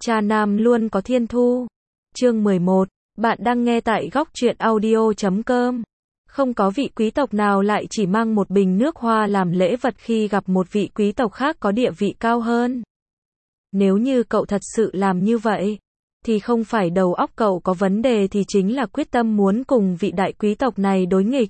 Cha nam luôn có thiên thu. Chương 11. Bạn đang nghe tại góc truyện audio.com. Không có vị quý tộc nào lại chỉ mang một bình nước hoa làm lễ vật khi gặp một vị quý tộc khác có địa vị cao hơn. Nếu như cậu thật sự làm như vậy, thì không phải đầu óc cậu có vấn đề thì chính là quyết tâm muốn cùng vị đại quý tộc này đối nghịch.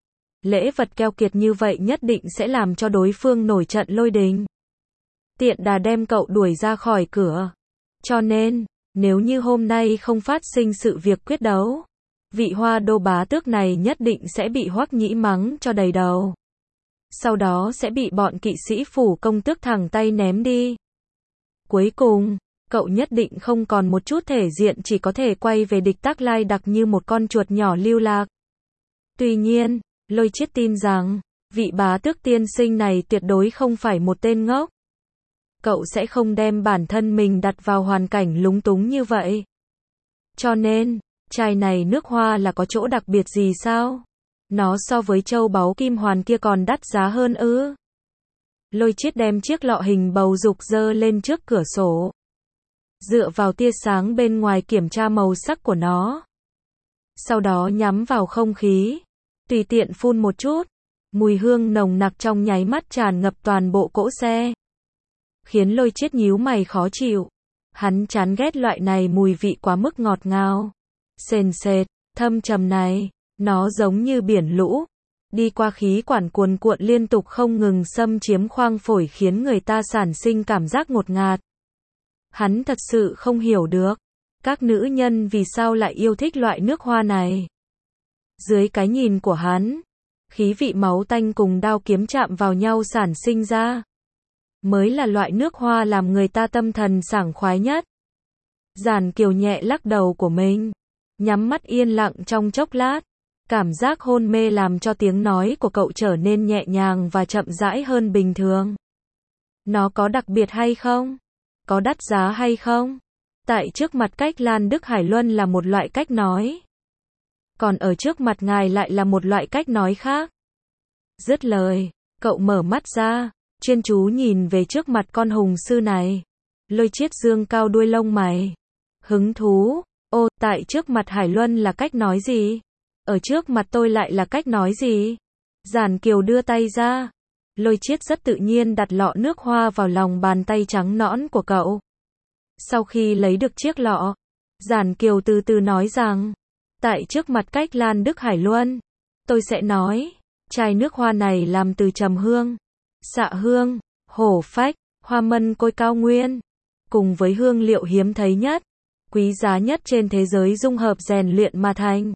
Lễ vật keo kiệt như vậy nhất định sẽ làm cho đối phương nổi trận lôi đình. Tiện đà đem cậu đuổi ra khỏi cửa. Cho nên, nếu như hôm nay không phát sinh sự việc quyết đấu, vị Hoa Đô bá tước này nhất định sẽ bị Hoắc Nhĩ mắng cho đầy đầu. Sau đó sẽ bị bọn kỵ sĩ phủ công tước thẳng tay ném đi. Cuối cùng, cậu nhất định không còn một chút thể diện, chỉ có thể quay về địch Tác Lai Đặc như một con chuột nhỏ lưu lạc. Tuy nhiên, Lôi Chiết tin rằng, vị bá tước tiên sinh này tuyệt đối không phải một tên ngốc. Cậu sẽ không đem bản thân mình đặt vào hoàn cảnh lúng túng như vậy. Cho nên, chai này nước hoa là có chỗ đặc biệt gì sao? Nó so với châu báu kim hoàn kia còn đắt giá hơn ư? Lôi Chiết đem chiếc lọ hình bầu dục dơ lên trước cửa sổ. Dựa vào tia sáng bên ngoài kiểm tra màu sắc của nó. Sau đó nhắm vào không khí. Tùy tiện phun một chút. Mùi hương nồng nặc trong nháy mắt tràn ngập toàn bộ cỗ xe. Khiến Lôi Chiết nhíu mày khó chịu. Hắn chán ghét loại này mùi vị quá mức ngọt ngào, sền sệt, thâm trầm này. Nó giống như biển lũ. Đi qua khí quản cuồn cuộn liên tục không ngừng xâm chiếm khoang phổi khiến người ta sản sinh cảm giác ngột ngạt. Hắn thật sự không hiểu được. Các nữ nhân vì sao lại yêu thích loại nước hoa này. Dưới cái nhìn của hắn, khí vị máu tanh cùng đao kiếm chạm vào nhau sản sinh ra mới là loại nước hoa làm người ta tâm thần sảng khoái nhất. Giản Kiều nhẹ lắc đầu của mình, nhắm mắt yên lặng trong chốc lát. Cảm giác hôn mê làm cho tiếng nói của cậu trở nên nhẹ nhàng và chậm rãi hơn bình thường. Nó có đặc biệt hay không? Có đắt giá hay không? Tại trước mặt cách Lan Đức Hải Luân là một loại cách nói. Còn ở trước mặt ngài lại là một loại cách nói khác. Dứt lời, cậu mở mắt ra, chuyên chú nhìn về trước mặt con hùng sư này. Lôi Chiết dương cao đuôi lông mày. Hứng thú, ô, tại trước mặt Hải Luân là cách nói gì? Ở trước mặt tôi lại là cách nói gì? Giản Kiều đưa tay ra. Lôi Chiết rất tự nhiên đặt lọ nước hoa vào lòng bàn tay trắng nõn của cậu. Sau khi lấy được chiếc lọ, Giản Kiều từ từ nói rằng, tại trước mặt cách Lan Đức Hải Luân, tôi sẽ nói, chai nước hoa này làm từ trầm hương, xạ hương, hổ phách, hoa mân côi cao nguyên, cùng với hương liệu hiếm thấy nhất, quý giá nhất trên thế giới dung hợp rèn luyện mà thành.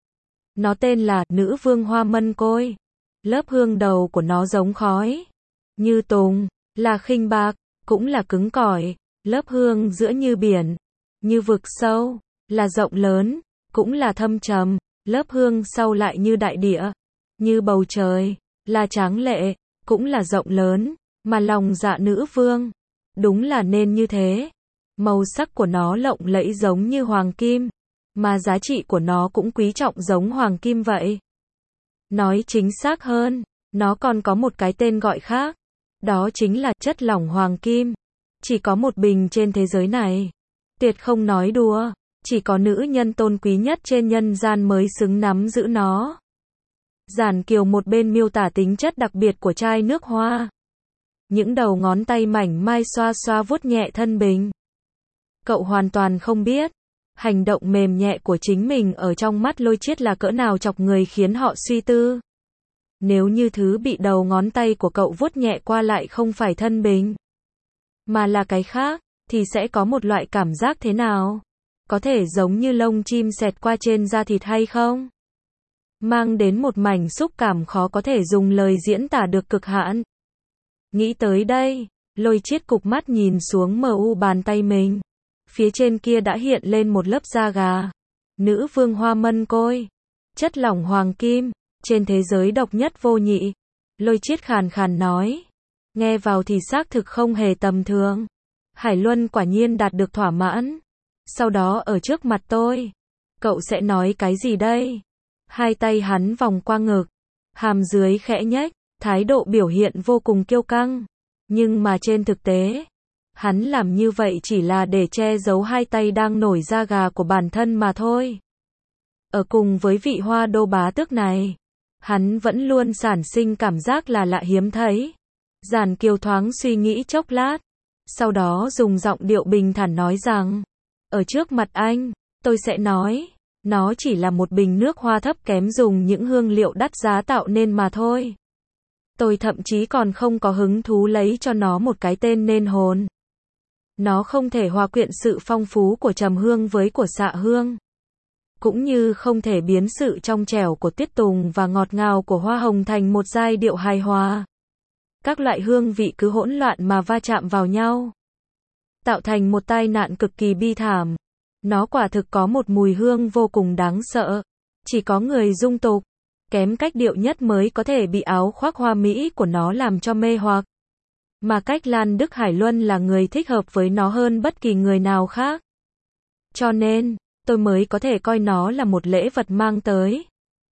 Nó tên là Nữ Vương Hoa Mân Côi. Lớp hương đầu của nó giống khói, như tùng, là khinh bạc, cũng là cứng cỏi. Lớp hương giữa như biển, như vực sâu, là rộng lớn, cũng là thâm trầm. Lớp hương sau lại như đại địa, như bầu trời, là tráng lệ, cũng là rộng lớn, mà lòng dạ nữ vương, đúng là nên như thế. Màu sắc của nó lộng lẫy giống như hoàng kim, mà giá trị của nó cũng quý trọng giống hoàng kim vậy. Nói chính xác hơn, nó còn có một cái tên gọi khác, đó chính là chất lỏng hoàng kim. Chỉ có một bình trên thế giới này. Tuyệt không nói đùa, chỉ có nữ nhân tôn quý nhất trên nhân gian mới xứng nắm giữ nó. Giản Kiều một bên miêu tả tính chất đặc biệt của chai nước hoa. Những đầu ngón tay mảnh mai xoa xoa vuốt nhẹ thân bình. Cậu hoàn toàn không biết, hành động mềm nhẹ của chính mình ở trong mắt Lôi Chiết là cỡ nào chọc người khiến họ suy tư. Nếu như thứ bị đầu ngón tay của cậu vuốt nhẹ qua lại không phải thân bình, mà là cái khác, thì sẽ có một loại cảm giác thế nào? Có thể giống như lông chim xẹt qua trên da thịt hay không? Mang đến một mảnh xúc cảm khó có thể dùng lời diễn tả được cực hạn. Nghĩ tới đây, Lôi Chiết cụp mắt nhìn xuống mu bàn tay mình. Phía trên kia đã hiện lên một lớp da gà. Nữ Vương Hoa Mân Côi. Chất lỏng hoàng kim, trên thế giới độc nhất vô nhị. Lôi Chiết khàn khàn nói. Nghe vào thì xác thực không hề tầm thường. Hải Luân quả nhiên đạt được thỏa mãn. Sau đó ở trước mặt tôi, cậu sẽ nói cái gì đây? Hai tay hắn vòng qua ngực, hàm dưới khẽ nhếch, thái độ biểu hiện vô cùng kiêu căng. Nhưng mà trên thực tế, Hắn làm như vậy chỉ là để che giấu hai tay đang nổi da gà của bản thân mà thôi. Ở cùng với vị Hoa Đô bá tước này, hắn vẫn luôn sản sinh cảm giác là lạ hiếm thấy. Giản Kiều thoáng suy nghĩ chốc lát, sau đó dùng giọng điệu bình thản nói rằng, ở trước mặt anh, tôi sẽ nói, nó chỉ là một bình nước hoa thấp kém dùng những hương liệu đắt giá tạo nên mà thôi. Tôi thậm chí còn không có hứng thú lấy cho nó một cái tên nên hồn. Nó không thể hòa quyện sự phong phú của trầm hương với của xạ hương, cũng như không thể biến sự trong trẻo của tiết tùng và ngọt ngào của hoa hồng thành một giai điệu hài hòa. Các loại hương vị cứ hỗn loạn mà va chạm vào nhau, tạo thành một tai nạn cực kỳ bi thảm. Nó quả thực có một mùi hương vô cùng đáng sợ. Chỉ có người dung tục, kém cách điệu nhất mới có thể bị áo khoác hoa mỹ của nó làm cho mê hoặc. Mà cách Lan Đức Hải Luân là người thích hợp với nó hơn bất kỳ người nào khác. Cho nên, tôi mới có thể coi nó là một lễ vật mang tới.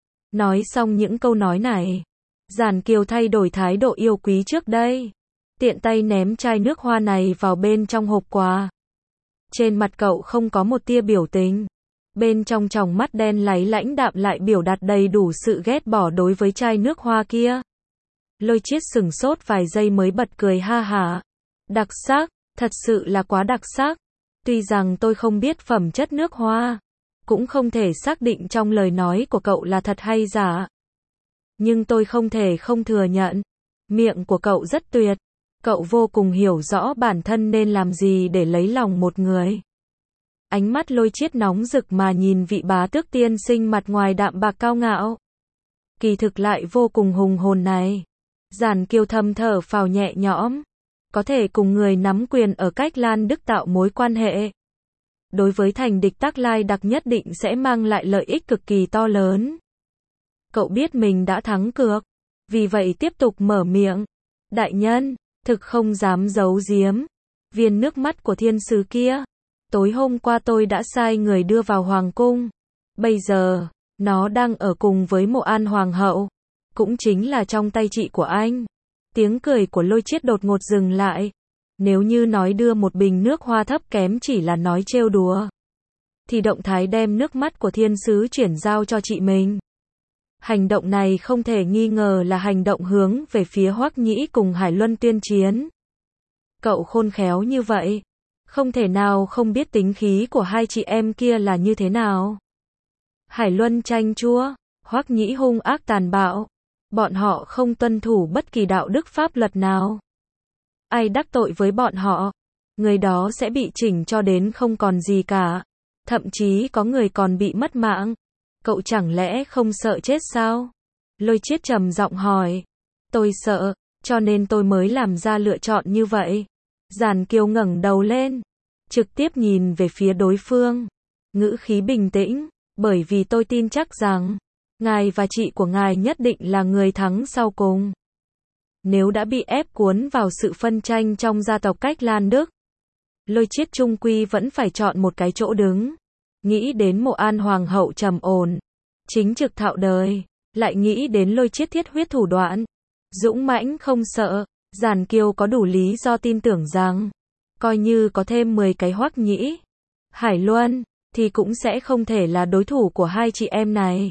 Nói xong những câu nói này, Giản Kiều thay đổi thái độ yêu quý trước đây. Tiện tay ném chai nước hoa này vào bên trong hộp quà. Trên mặt cậu không có một tia biểu tình. Bên trong tròng mắt đen láy lãnh đạm lại biểu đạt đầy đủ sự ghét bỏ đối với chai nước hoa kia. Lôi Chiết sửng sốt vài giây mới bật cười ha hả. Đặc sắc, thật sự là quá đặc sắc. Tuy rằng tôi không biết phẩm chất nước hoa, cũng không thể xác định trong lời nói của cậu là thật hay giả. Nhưng tôi không thể không thừa nhận, miệng của cậu rất tuyệt. Cậu vô cùng hiểu rõ bản thân nên làm gì để lấy lòng một người. Ánh mắt Lôi Chiết nóng rực mà nhìn vị bá tước tiên sinh mặt ngoài đạm bạc cao ngạo, kỳ thực lại vô cùng hùng hồn này. Giản Kiều thầm thở phào nhẹ nhõm. Có thể cùng người nắm quyền ở cách Lan Đức tạo mối quan hệ, đối với thành địch Tắc Lai Đặc nhất định sẽ mang lại lợi ích cực kỳ to lớn. Cậu biết mình đã thắng cược, vì vậy tiếp tục mở miệng. Đại nhân, thực không dám giấu giếm, viên nước mắt của thiên sứ kia, tối hôm qua tôi đã sai người đưa vào hoàng cung. Bây giờ, nó đang ở cùng với Mộ An hoàng hậu, cũng chính là trong tay chị của anh. Tiếng cười của Lôi Chiết đột ngột dừng lại. Nếu như nói đưa một bình nước hoa thấp kém chỉ là nói trêu đùa, thì động thái đem nước mắt của thiên sứ chuyển giao cho chị mình, hành động này không thể nghi ngờ là hành động hướng về phía Hoắc Nhĩ cùng Hải Luân tuyên chiến. Cậu khôn khéo như vậy, không thể nào không biết tính khí của hai chị em kia là như thế nào. Hải Luân chanh chua, Hoắc Nhĩ hung ác tàn bạo. Bọn họ không tuân thủ bất kỳ đạo đức pháp luật nào. Ai đắc tội với bọn họ, người đó sẽ bị chỉnh cho đến không còn gì cả. Thậm chí có người còn bị mất mạng. Cậu chẳng lẽ không sợ chết sao? Lôi Chiết trầm giọng hỏi. Tôi sợ, cho nên tôi mới làm ra lựa chọn như vậy. Giản Kiều ngẩng đầu lên, trực tiếp nhìn về phía đối phương, ngữ khí bình tĩnh, bởi vì tôi tin chắc rằng ngài và chị của ngài nhất định là người thắng sau cùng. Nếu đã bị ép cuốn vào sự phân tranh trong gia tộc cách Lan Đức, Lôi Chiết chung quy vẫn phải chọn một cái chỗ đứng. Nghĩ đến Mộ An hoàng hậu trầm ổn, chính trực thạo đời, lại nghĩ đến Lôi Chiết thiết huyết thủ đoạn, dũng mãnh không sợ. Giản Kiều có đủ lý do tin tưởng rằng, coi như có thêm 10 cái Hoắc Nhĩ, Hải Luân, thì cũng sẽ không thể là đối thủ của hai chị em này.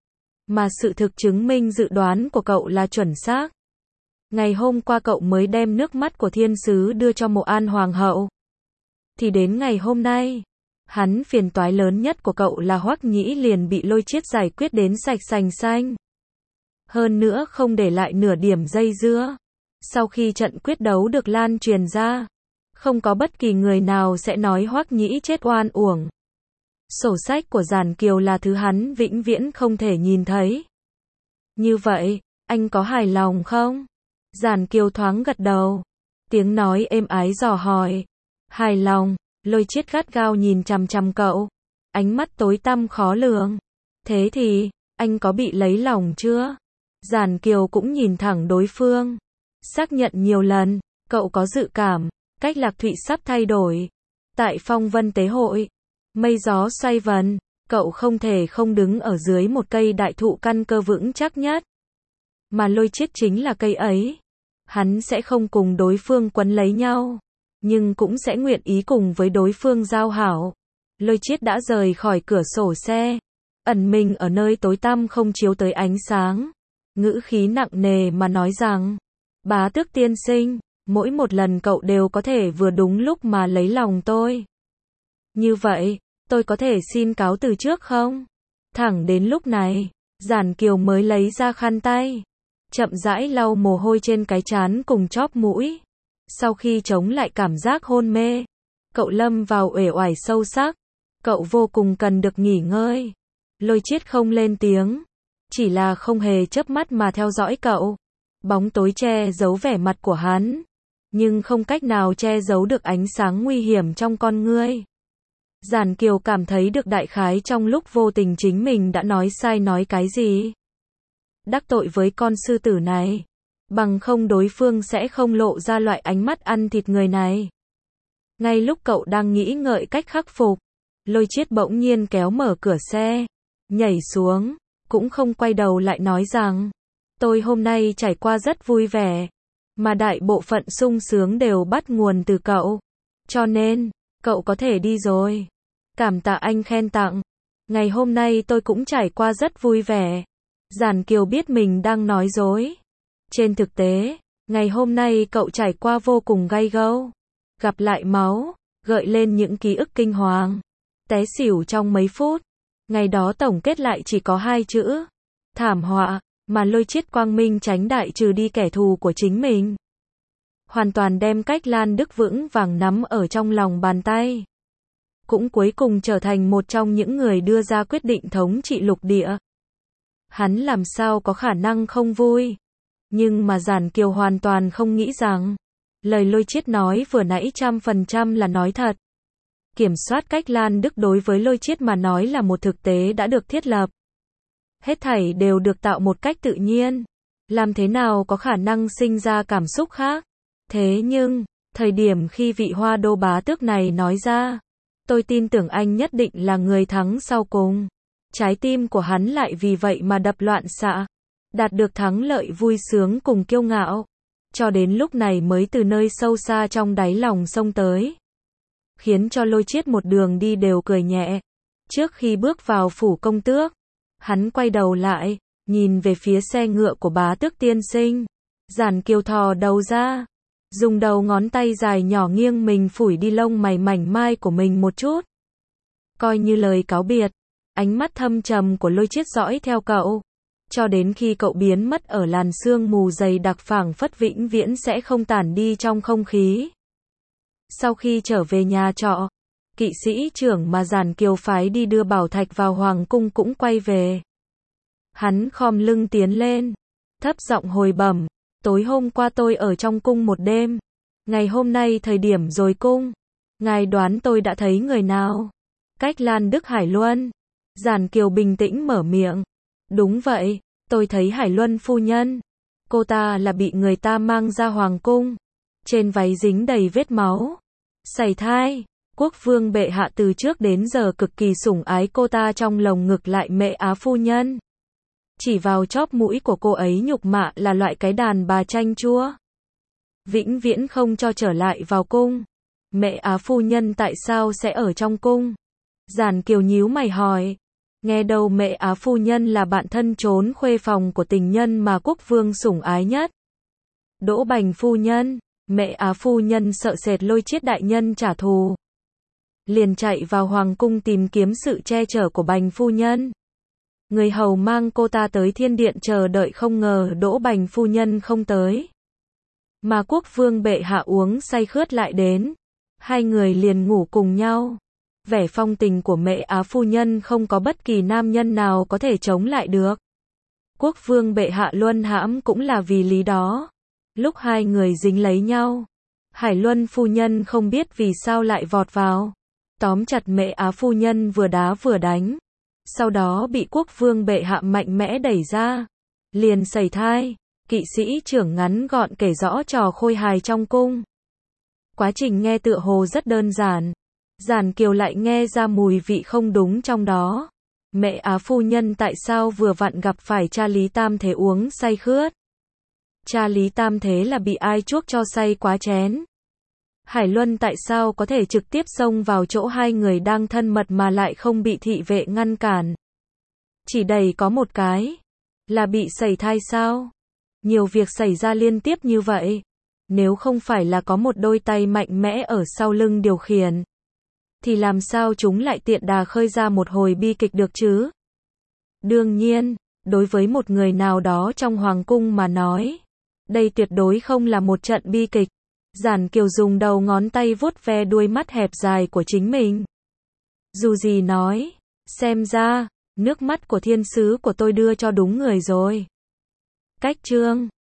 Mà sự thực chứng minh dự đoán của cậu là chuẩn xác. Ngày hôm qua cậu mới đem nước mắt của thiên sứ đưa cho Mộ An hoàng hậu, thì đến ngày hôm nay, hắn phiền toái lớn nhất của cậu là Hoắc Nhĩ liền bị Lôi Chiết giải quyết đến sạch sành xanh. Hơn nữa không để lại nửa điểm dây dưa. Sau khi trận quyết đấu được lan truyền ra, không có bất kỳ người nào sẽ nói Hoắc Nhĩ chết oan uổng. Sổ sách của Giản Kiều là thứ hắn vĩnh viễn không thể nhìn thấy. Như vậy, anh có hài lòng không? Giản Kiều thoáng gật đầu. Tiếng nói êm ái dò hỏi. Hài lòng. Lôi Chiết gắt gao nhìn chằm chằm cậu. Ánh mắt tối tăm khó lường. Thế thì, anh có bị lấy lòng chưa? Giản Kiều cũng nhìn thẳng đối phương. Xác nhận nhiều lần, cậu có dự cảm, cách Lạc Thụy sắp thay đổi. Tại Phong Vân Tế Hội, mây gió xoay vần, cậu không thể không đứng ở dưới một cây đại thụ căn cơ vững chắc nhất. Mà Lôi Chiết chính là cây ấy. Hắn sẽ không cùng đối phương quấn lấy nhau. nhưng cũng sẽ nguyện ý cùng với đối phương giao hảo. Lôi Chiết đã rời khỏi cửa sổ xe, ẩn mình ở nơi tối tăm không chiếu tới ánh sáng. Ngữ khí nặng nề mà nói rằng, bá tước tiên sinh, mỗi một lần cậu đều có thể vừa đúng lúc mà lấy lòng tôi. Như vậy, tôi có thể xin cáo từ trước không? Thẳng đến lúc này, Giản Kiều mới lấy ra khăn tay, chậm rãi lau mồ hôi trên cái trán cùng chóp mũi. Sau khi chống lại cảm giác hôn mê, cậu lâm vào uể oải sâu sắc. Cậu vô cùng cần được nghỉ ngơi. Lôi Chiết không lên tiếng, chỉ là không hề chớp mắt mà theo dõi cậu. Bóng tối che giấu vẻ mặt của hắn, nhưng không cách nào che giấu được ánh sáng nguy hiểm trong con ngươi. Giản Kiều cảm thấy được đại khái trong lúc vô tình chính mình đã nói sai nói cái gì. Đắc tội với con sư tử này, bằng không đối phương sẽ không lộ ra loại ánh mắt ăn thịt người này. Ngay lúc cậu đang nghĩ ngợi cách khắc phục, Lôi Chiết bỗng nhiên kéo mở cửa xe, nhảy xuống, cũng không quay đầu lại nói rằng, tôi hôm nay trải qua rất vui vẻ, mà đại bộ phận sung sướng đều bắt nguồn từ cậu. Cho nên, cậu có thể đi rồi. Cảm tạ anh khen tặng. Ngày hôm nay tôi cũng trải qua rất vui vẻ. Giản Kiều biết mình đang nói dối. Trên thực tế, ngày hôm nay cậu trải qua vô cùng gay go. Gặp lại máu, gợi lên những ký ức kinh hoàng. Té xỉu trong mấy phút. Ngày đó tổng kết lại chỉ có 2 chữ. Thảm họa, mà Lôi Chiết quang minh tránh đại trừ đi kẻ thù của chính mình. Hoàn toàn đem Cách Lan Đức vững vàng nắm ở trong lòng bàn tay. Cũng cuối cùng trở thành một trong những người đưa ra quyết định thống trị lục địa. Hắn làm sao có khả năng không vui. Nhưng mà Giản Kiều hoàn toàn không nghĩ rằng, lời Lôi Chiết nói vừa nãy 100% là nói thật. Kiểm soát Cách Lan Đức đối với Lôi Chiết mà nói là một thực tế đã được thiết lập. Hết thảy đều được tạo một cách tự nhiên. Làm thế nào có khả năng sinh ra cảm xúc khác? Thế nhưng, thời điểm khi vị Hoa Đô bá tước này nói ra, tôi tin tưởng anh nhất định là người thắng sau cùng. Trái tim của hắn lại vì vậy mà đập loạn xạ. Đạt được thắng lợi vui sướng cùng kiêu ngạo. Cho đến lúc này mới từ nơi sâu xa trong đáy lòng xông tới. Khiến cho Lôi Chiết một đường đi đều cười nhẹ. Trước khi bước vào phủ công tước, hắn quay đầu lại, nhìn về phía xe ngựa của bá tước tiên sinh. Giản Kiều thò đầu ra, dùng đầu ngón tay dài nhỏ nghiêng mình phủi đi lông mày mảnh mai của mình một chút. Coi như lời cáo biệt, ánh mắt thâm trầm của Lôi Chiết dõi theo cậu. Cho đến khi cậu biến mất ở làn sương mù dày đặc phảng phất vĩnh viễn sẽ không tản đi trong không khí. Sau khi trở về nhà trọ, kỵ sĩ trưởng mà Giản Kiều phái đi đưa bảo thạch vào hoàng cung cũng quay về. Hắn khom lưng tiến lên, thấp giọng hồi bẩm, tối hôm qua tôi ở trong cung một đêm. Ngày hôm nay thời điểm rồi cung. Ngài đoán tôi đã thấy người nào? Cách Lan Đức Hải Luân. Giản Kiều bình tĩnh mở miệng. Đúng vậy, tôi thấy Hải Luân phu nhân. Cô ta là bị người ta mang ra hoàng cung. Trên váy dính đầy vết máu. Sảy thai. Quốc vương bệ hạ từ trước đến giờ cực kỳ sủng ái cô ta trong lồng ngực lại Mẹ Á phu nhân. Chỉ vào chóp mũi của cô ấy nhục mạ là loại cái đàn bà chanh chua. Vĩnh viễn không cho trở lại vào cung. Mẹ Á phu nhân tại sao sẽ ở trong cung? Giản Kiều nhíu mày hỏi. Nghe đâu Mẹ Á phu nhân là bạn thân trốn khuê phòng của tình nhân mà quốc vương sủng ái nhất. Đỗ Bành phu nhân. Mẹ Á phu nhân sợ sệt Lôi Chiết đại nhân trả thù, liền chạy vào hoàng cung tìm kiếm sự che chở của Bành phu nhân. Người hầu mang cô ta tới thiên điện chờ đợi, không ngờ Đỗ Bành phu nhân không tới. Mà quốc vương bệ hạ uống say khướt lại đến. Hai người liền ngủ cùng nhau. Vẻ phong tình của Mẹ Á phu nhân không có bất kỳ nam nhân nào có thể chống lại được. Quốc vương bệ hạ luân hãm cũng là vì lý đó. Lúc hai người dính lấy nhau, Hải Luân phu nhân không biết vì sao lại vọt vào, tóm chặt Mẹ Á phu nhân vừa đá vừa đánh. Sau đó bị quốc vương bệ hạ mạnh mẽ đẩy ra, liền sảy thai. Kỵ sĩ trưởng ngắn gọn kể rõ trò khôi hài trong cung. Quá trình nghe tựa hồ rất đơn giản. Giản Kiều lại nghe ra mùi vị không đúng trong đó. Mẹ Á phu nhân tại sao vừa vặn gặp phải cha Lý Tam Thế uống say khướt? Cha Lý Tam Thế là bị ai chuốc cho say quá chén? Hải Luân tại sao có thể trực tiếp xông vào chỗ hai người đang thân mật mà lại không bị thị vệ ngăn cản? Chỉ đầy có một cái. Là bị sẩy thai sao? Nhiều việc xảy ra liên tiếp như vậy. Nếu không phải là có một đôi tay mạnh mẽ ở sau lưng điều khiển, thì làm sao chúng lại tiện đà khơi ra một hồi bi kịch được chứ? Đương nhiên, đối với một người nào đó trong hoàng cung mà nói, đây tuyệt đối không là một trận bi kịch. Giản Kiều dùng đầu ngón tay vuốt ve đuôi mắt hẹp dài của chính mình. Dù gì nói, xem ra, nước mắt của thiên sứ của tôi đưa cho đúng người rồi. Cách chương